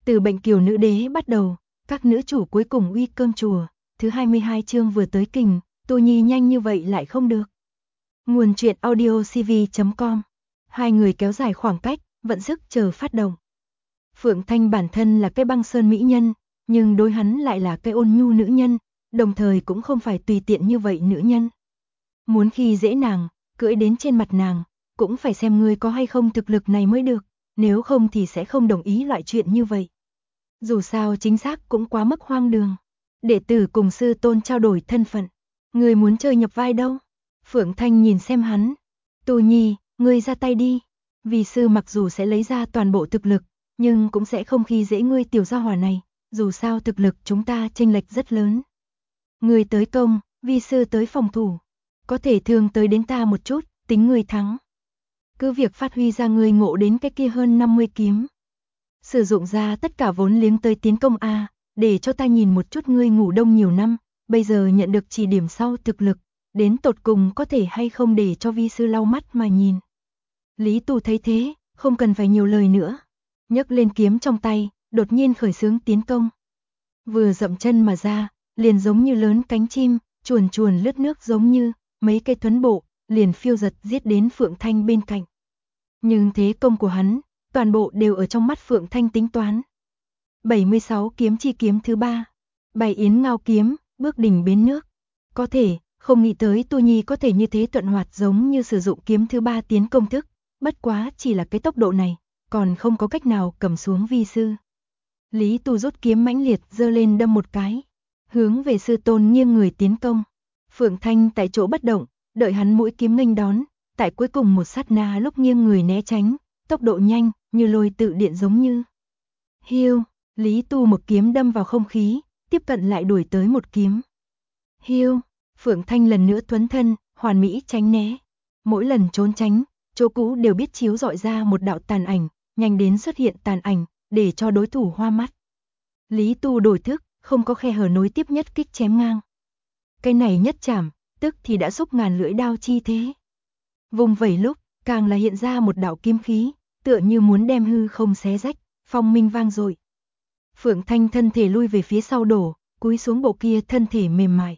Từ Bệnh Kiều Nữ Đế bắt đầu, các nữ chủ cuối cùng uy cơm chùa, thứ 22 chương vừa tới kình, Tô Nhi nhanh như vậy lại không được. Nguồn truyện audio cv.com. Hai người kéo dài khoảng cách, vận sức chờ phát động. Phượng Thanh bản thân là cái băng sơn mỹ nhân, nhưng đối hắn lại là cái ôn nhu nữ nhân, đồng thời cũng không phải tùy tiện như vậy nữ nhân. Muốn khi dễ nàng, cưỡi đến trên mặt nàng, cũng phải xem ngươi có hay không thực lực này mới được, nếu không thì sẽ không đồng ý loại chuyện như vậy. Dù sao chính xác cũng quá mức hoang đường. Đệ tử cùng sư tôn trao đổi thân phận. Ngươi muốn chơi nhập vai đâu? Phượng Thanh nhìn xem hắn. Tô Nhi, ngươi ra tay đi. Vì sư mặc dù sẽ lấy ra toàn bộ thực lực, nhưng cũng sẽ không khi dễ ngươi tiểu gia hỏa này. Dù sao thực lực chúng ta chênh lệch rất lớn. Ngươi tới công, vi sư tới phòng thủ. Có thể thương tới đến ta một chút, tính ngươi thắng. Cứ việc phát huy ra ngươi ngộ đến cái kia hơn 50 kiếm. Sử dụng ra tất cả vốn liếng tới tiến công a, để cho ta nhìn một chút ngươi ngủ đông nhiều năm, bây giờ nhận được chỉ điểm sau thực lực, đến tột cùng có thể hay không để cho vi sư lau mắt mà nhìn. Lý Tu thấy thế, không cần phải nhiều lời nữa, nhấc lên kiếm trong tay, đột nhiên khởi xướng tiến công. Vừa dậm chân mà ra, liền giống như lớn cánh chim, chuồn chuồn lướt nước giống như mấy cây thuấn bộ, liền phiêu giật giết đến Phượng Thanh bên cạnh. Nhưng thế công của hắn, toàn bộ đều ở trong mắt Phượng Thanh tính toán. 76 kiếm chi kiếm thứ 3. Bày yến ngao kiếm, bước đỉnh bến nước. Có thể, không nghĩ tới Tô Nhi có thể như thế thuận hoạt giống như sử dụng kiếm thứ 3 tiến công thức, bất quá chỉ là cái tốc độ này, còn không có cách nào cầm xuống vi sư. Lý Tu rút kiếm mãnh liệt giơ lên đâm một cái, hướng về sư tôn nghiêng người tiến công. Phượng Thanh tại chỗ bất động, đợi hắn mũi kiếm nghênh đón, tại cuối cùng một sát na lúc nghiêng người né tránh, tốc độ nhanh, như lôi tự điện giống như. Hiu, Lý Tu một kiếm đâm vào không khí, tiếp cận lại đuổi tới một kiếm. Hiu, Phượng Thanh lần nữa thuấn thân, hoàn mỹ tránh né. Mỗi lần trốn tránh, chỗ cũ đều biết chiếu dọi ra một đạo tàn ảnh, nhanh đến xuất hiện tàn ảnh, để cho đối thủ hoa mắt. Lý Tu đổi thức, không có khe hở nối tiếp nhất kích chém ngang. Cái này nhất chảm, tức thì đã xúc ngàn lưỡi đao chi thế. Vùng vẩy lúc, càng là hiện ra một đạo kiếm khí, tựa như muốn đem hư không xé rách, phong minh vang dội. Phượng Thanh thân thể lui về phía sau đổ, cúi xuống bộ kia thân thể mềm mại.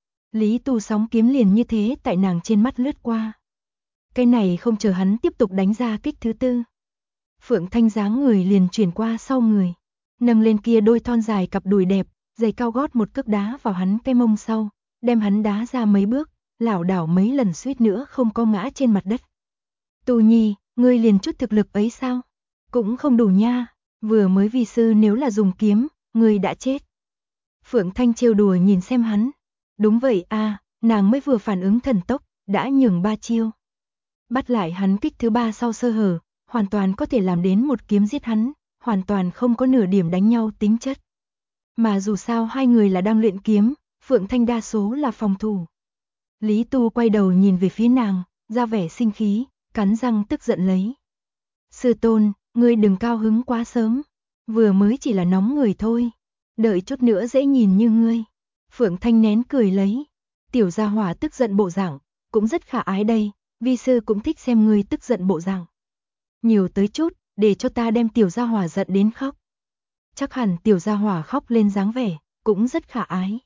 Lý Tu sóng kiếm liền như thế tại nàng trên mắt lướt qua. Cái này không chờ hắn tiếp tục đánh ra kích thứ tư. Phượng Thanh dáng người liền chuyển qua sau người, nâng lên kia đôi thon dài cặp đùi đẹp, giày cao gót một cước đá vào hắn cái mông sau, đem hắn đá ra mấy bước, lảo đảo mấy lần suýt nữa không có ngã trên mặt đất. Tô Nhi, ngươi liền chút thực lực ấy sao? Cũng không đủ nha, vừa mới vi sư nếu là dùng kiếm, ngươi đã chết. Phượng Thanh trêu đùa nhìn xem hắn. Đúng vậy a, nàng mới vừa phản ứng thần tốc, đã nhường 3 chiêu. Bắt lại hắn kích thứ 3 sau sơ hở, hoàn toàn có thể làm đến một kiếm giết hắn, hoàn toàn không có nửa điểm đánh nhau tính chất. Mà dù sao hai người là đang luyện kiếm, Phượng Thanh đa số là phòng thủ. Lý Tu quay đầu nhìn về phía nàng, ra vẻ sinh khí, cắn răng tức giận lấy. Sư tôn, ngươi đừng cao hứng quá sớm, vừa mới chỉ là nóng người thôi, đợi chút nữa dễ nhìn như ngươi. Phượng Thanh nén cười lấy, tiểu gia hỏa tức giận bộ dạng, cũng rất khả ái đây, vi sư cũng thích xem ngươi tức giận bộ dạng. Nhiều tới chút, để cho ta đem tiểu gia hỏa giận đến khóc. Chắc hẳn tiểu gia hỏa khóc lên dáng vẻ, cũng rất khả ái.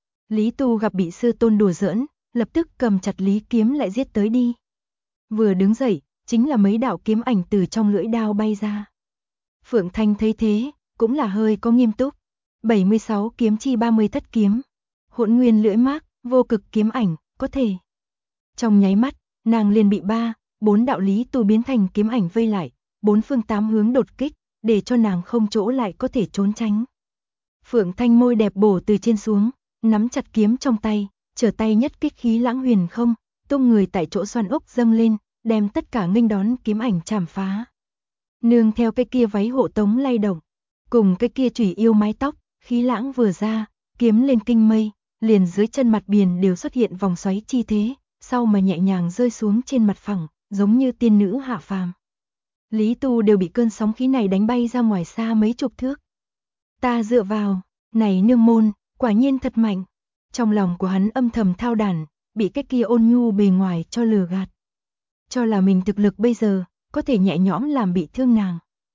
Lý Tu gặp bị sư tôn đùa giỡn, lập tức cầm chặt lý kiếm lại giết tới đi. Vừa đứng dậy, chính là mấy đạo kiếm ảnh từ trong lưỡi đao bay ra. Phượng Thanh thấy thế, cũng là hơi có nghiêm túc. 76 kiếm chi 30 thất kiếm. Hỗn nguyên lưỡi mác, vô cực kiếm ảnh, có thể. Trong nháy mắt, nàng liền bị 4 đạo Lý Tu biến thành kiếm ảnh vây lại, 4 phương 8 hướng đột kích, để cho nàng không chỗ lại có thể trốn tránh. Phượng Thanh môi đẹp bổ từ trên xuống, nắm chặt kiếm trong tay, trở tay nhất kích khí lãng huyền không, tung người tại chỗ xoan ốc dâng lên, đem tất cả nghênh đón kiếm ảnh chảm phá. Nương theo cái kia váy hộ tống lay động, cùng cái kia chủy yêu mái tóc, khí lãng vừa ra, kiếm lên kinh mây, liền dưới chân mặt biển đều xuất hiện vòng xoáy chi thế, sau mà nhẹ nhàng rơi xuống trên mặt phẳng, giống như tiên nữ hạ phàm. Lý Tu đều bị cơn sóng khí này đánh bay ra ngoài xa mấy chục thước. Ta dựa vào, này nương môn, quả nhiên thật mạnh. Trong lòng của hắn âm thầm thao đản, bị cái kia ôn nhu bề ngoài cho lừa gạt. Cho là mình thực lực bây giờ, có thể nhẹ nhõm làm bị thương nàng.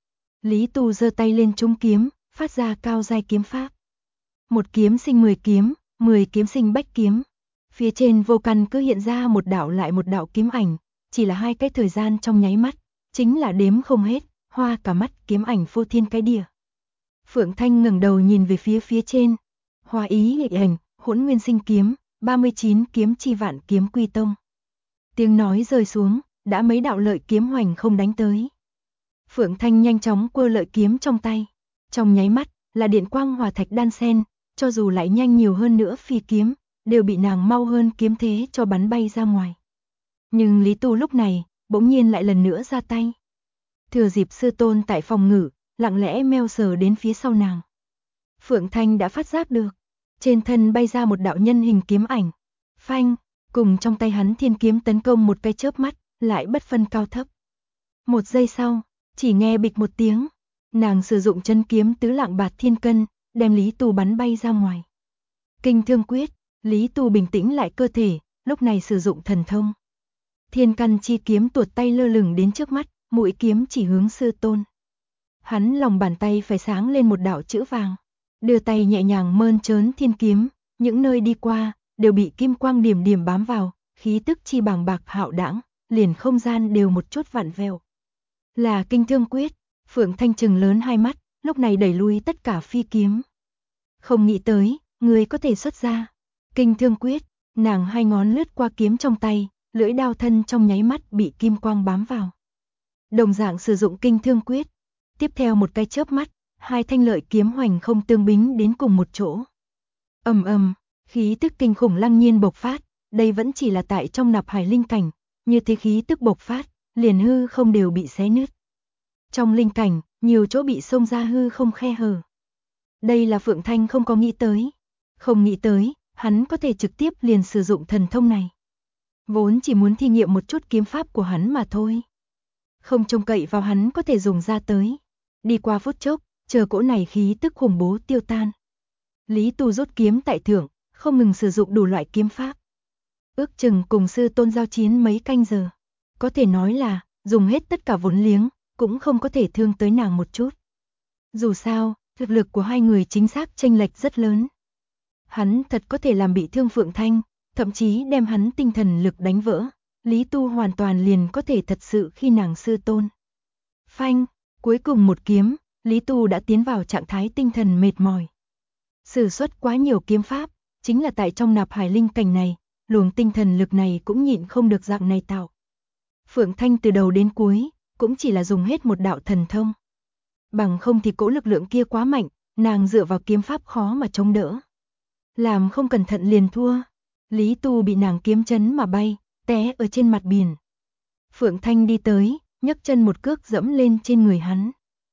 Lý Tu giơ tay lên trúng kiếm, phát ra cao giai kiếm pháp. Một kiếm sinh 10 kiếm, 10 kiếm sinh bách kiếm. Phía trên vô căn cứ hiện ra một đạo lại một đạo kiếm ảnh, chỉ là hai cái thời gian trong nháy mắt, chính là đếm không hết, hoa cả mắt kiếm ảnh phô thiên cái địa. Phượng Thanh ngẩng đầu nhìn về phía trên. Hoa ý nghị ảnh, hỗn nguyên sinh kiếm, 39 kiếm chi vạn kiếm quy tông. Tiếng nói rơi xuống, đã mấy đạo lợi kiếm hoành không đánh tới. Phượng Thanh nhanh chóng quơ lợi kiếm trong tay. Trong nháy mắt, là điện quang hỏa thạch đan xen, cho dù lại nhanh nhiều hơn nữa phi kiếm, đều bị nàng mau hơn kiếm thế cho bắn bay ra ngoài. Nhưng Lý Tu lúc này, bỗng nhiên lại lần nữa ra tay. Thừa dịp sư tôn tại phòng ngự, lặng lẽ meo sờ đến phía sau nàng. Phượng Thanh đã phát giác được, trên thân bay ra một đạo nhân hình kiếm ảnh. Phanh, cùng trong tay hắn thiên kiếm tấn công một cái chớp mắt, lại bất phân cao thấp. Một giây sau, chỉ nghe bịch một tiếng, nàng sử dụng chân kiếm tứ lạng bạt thiên cân, đem Lý Tu bắn bay ra ngoài. Kinh thương quyết, Lý Tu bình tĩnh lại cơ thể, lúc này sử dụng thần thông. Thiên căn chi kiếm tuột tay lơ lửng đến trước mắt, mũi kiếm chỉ hướng sư tôn. Hắn lòng bàn tay phải sáng lên một đạo chữ vàng, đưa tay nhẹ nhàng mơn trớn thiên kiếm, những nơi đi qua đều bị kim quang điểm điểm bám vào, khí tức chi bàng bạc hạo đãng, liền không gian đều một chút vặn vẹo. Là kinh thương quyết. Phượng Thanh trừng lớn hai mắt, lúc này đẩy lui tất cả phi kiếm. Không nghĩ tới, người có thể xuất ra. Kinh thương quyết, nàng hai ngón lướt qua kiếm trong tay, lưỡi đao thân trong nháy mắt bị kim quang bám vào. Đồng dạng sử dụng kinh thương quyết. Tiếp theo một cái chớp mắt, hai thanh lợi kiếm hoành không tương bính đến cùng một chỗ. Ầm ầm, khí tức kinh khủng lăng nhiên bộc phát, đây vẫn chỉ là tại trong nạp hải linh cảnh, như thế khí tức bộc phát, liền hư không đều bị xé nứt. Trong linh cảnh, nhiều chỗ bị xông ra hư không khe hở. Đây là Phượng Thanh không có nghĩ tới. Không nghĩ tới, hắn có thể trực tiếp liền sử dụng thần thông này. Vốn chỉ muốn thí nghiệm một chút kiếm pháp của hắn mà thôi. Không trông cậy vào hắn có thể dùng ra tới. Đi qua phút chốc, chờ cỗ này khí tức khủng bố tiêu tan. Lý Tu rút kiếm tại thượng, không ngừng sử dụng đủ loại kiếm pháp. Ước chừng cùng sư tôn giao chiến mấy canh giờ. Có thể nói là, dùng hết tất cả vốn liếng, cũng không có thể thương tới nàng một chút. Dù sao, thực lực của hai người chính xác chênh lệch rất lớn. Hắn thật có thể làm bị thương Phượng Thanh, thậm chí đem hắn tinh thần lực đánh vỡ. Lý Tu hoàn toàn liền có thể thật sự khi nàng sư tôn. Phanh, cuối cùng một kiếm, Lý Tu đã tiến vào trạng thái tinh thần mệt mỏi. Sử xuất quá nhiều kiếm pháp, chính là tại trong nạp hải linh cảnh này, luồng tinh thần lực này cũng nhịn không được dạng này tạo. Phượng Thanh từ đầu đến cuối, cũng chỉ là dùng hết một đạo thần thông. Bằng không thì cỗ lực lượng kia quá mạnh, nàng dựa vào kiếm pháp khó mà chống đỡ. Làm không cẩn thận liền thua. Lý Tu bị nàng kiếm chấn mà bay, té ở trên mặt biển. Phượng Thanh đi tới, nhấc chân một cước dẫm lên trên người hắn.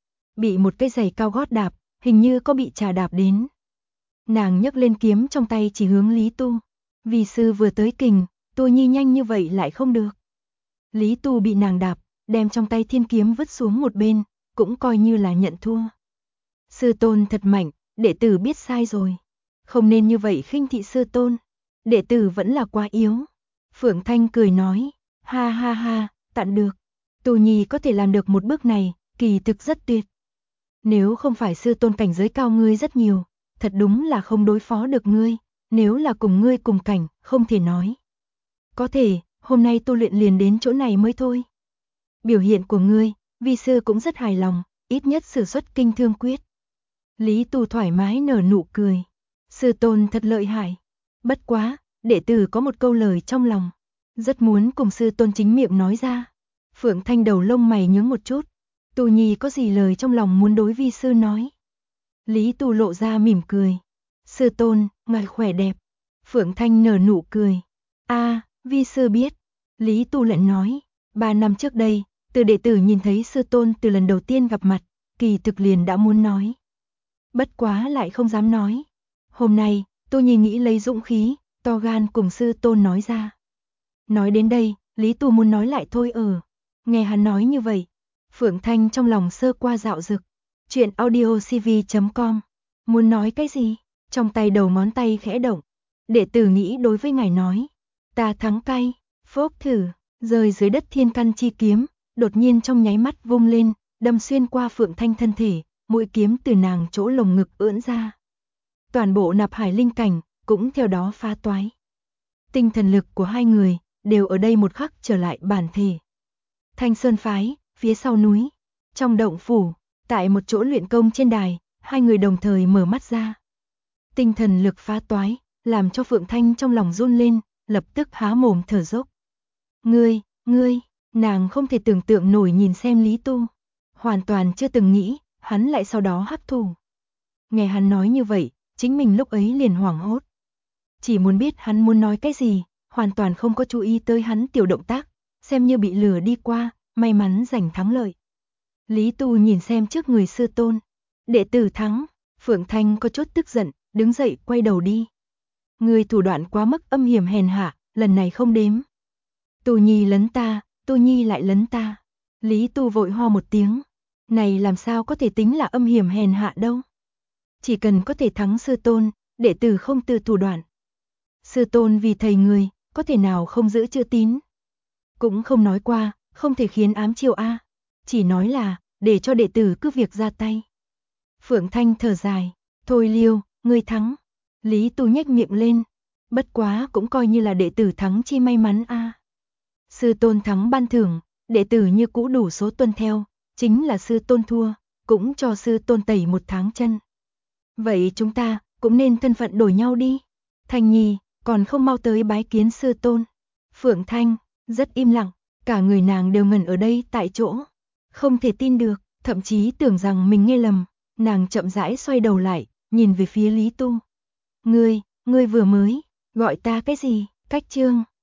Bị một cái giày cao gót đạp, hình như có bị trà đạp đến. Nàng nhấc lên kiếm trong tay chỉ hướng Lý Tu. Vì sư vừa tới kình, tôi nhi nhanh như vậy lại không được. Lý Tu bị nàng đạp, đem trong tay thiên kiếm vứt xuống một bên, cũng coi như là nhận thua. Sư tôn thật mạnh, đệ tử biết sai rồi. Không nên như vậy khinh thị sư tôn. Đệ tử vẫn là quá yếu. Phượng Thanh cười nói, ha ha ha, tận được. Tu nhi có thể làm được một bước này, kỳ thực rất tuyệt. Nếu không phải sư tôn cảnh giới cao ngươi rất nhiều, thật đúng là không đối phó được ngươi. Nếu là cùng ngươi cùng cảnh, không thể nói. Có thể, hôm nay tu luyện liền đến chỗ này mới thôi. Biểu hiện của ngươi, vi sư cũng rất hài lòng, ít nhất sử xuất kinh thương quyết. Lý Tu thoải mái nở nụ cười. Sư tôn thật lợi hại. Bất quá, đệ tử có một câu lời trong lòng. Rất muốn cùng sư tôn chính miệng nói ra. Phượng Thanh đầu lông mày nhướng một chút. Tu nhi có gì lời trong lòng muốn đối vi sư nói. Lý Tu lộ ra mỉm cười. Sư tôn, ngài khỏe đẹp. Phượng Thanh nở nụ cười. Vi sư biết. Lý Tu lại nói. 3 năm trước đây, từ đệ tử nhìn thấy sư tôn từ lần đầu tiên gặp mặt, kỳ thực liền đã muốn nói. Bất quá lại không dám nói. Hôm nay, tôi nghĩ lấy dũng khí, to gan cùng sư tôn nói ra. Nói đến đây, Lý Tu muốn nói lại thôi Nghe hắn nói như vậy, Phượng Thanh trong lòng sơ qua dạo dực. Chuyện audiocv.com. Muốn nói cái gì? Trong tay đầu ngón tay khẽ động. Đệ tử nghĩ đối với ngài nói. Ta thắng cay, phốc thử, rơi dưới đất thiên căn chi kiếm, đột nhiên trong nháy mắt vung lên, đâm xuyên qua Phượng Thanh thân thể, mũi kiếm từ nàng chỗ lồng ngực ưỡn ra. Toàn bộ nạp hải linh cảnh cũng theo đó phá toái. Tinh thần lực của hai người đều ở đây một khắc trở lại bản thể. Thanh Sơn phái, phía sau núi, trong động phủ, tại một chỗ luyện công trên đài, hai người đồng thời mở mắt ra. Tinh thần lực phá toái, làm cho Phượng Thanh trong lòng run lên, lập tức há mồm thở dốc. Ngươi, nàng không thể tưởng tượng nổi nhìn xem Lý Tu. Hoàn toàn chưa từng nghĩ, hắn lại sau đó hấp thù. Nghe hắn nói như vậy, chính mình lúc ấy liền hoảng hốt. Chỉ muốn biết hắn muốn nói cái gì, hoàn toàn không có chú ý tới hắn tiểu động tác, xem như bị lừa đi qua, may mắn giành thắng lợi. Lý Tu nhìn xem trước người sư tôn. Đệ tử thắng, Phượng Thanh có chút tức giận, đứng dậy quay đầu đi. Người thủ đoạn quá mức âm hiểm hèn hạ, lần này không đếm. Tu Nhi lấn ta, Tu Nhi lại lấn ta. Lý Tu vội ho một tiếng. Này làm sao có thể tính là âm hiểm hèn hạ đâu. Chỉ cần có thể thắng sư tôn, đệ tử không từ thủ đoạn. Sư tôn vì thầy người, có thể nào không giữ chữ tín. Cũng không nói qua, không thể khiến ám chiêu a. Chỉ nói là, để cho đệ tử cứ việc ra tay. Phượng Thanh thở dài, thôi Liêu, ngươi thắng. Lý Tu nhếch miệng lên, bất quá cũng coi như là đệ tử thắng chi may mắn a. Sư tôn thắng ban thưởng, đệ tử như cũ đủ số tuân theo, chính là sư tôn thua, cũng cho sư tôn tẩy một tháng chân. Vậy chúng ta cũng nên thân phận đổi nhau đi. Thanh Nhi, còn không mau tới bái kiến sư tôn. Phượng Thanh, rất im lặng, cả người nàng đều ngẩn ở đây tại chỗ. Không thể tin được, thậm chí tưởng rằng mình nghe lầm, nàng chậm rãi xoay đầu lại, nhìn về phía Lý Tu. Ngươi vừa mới, gọi ta cái gì, cách chương.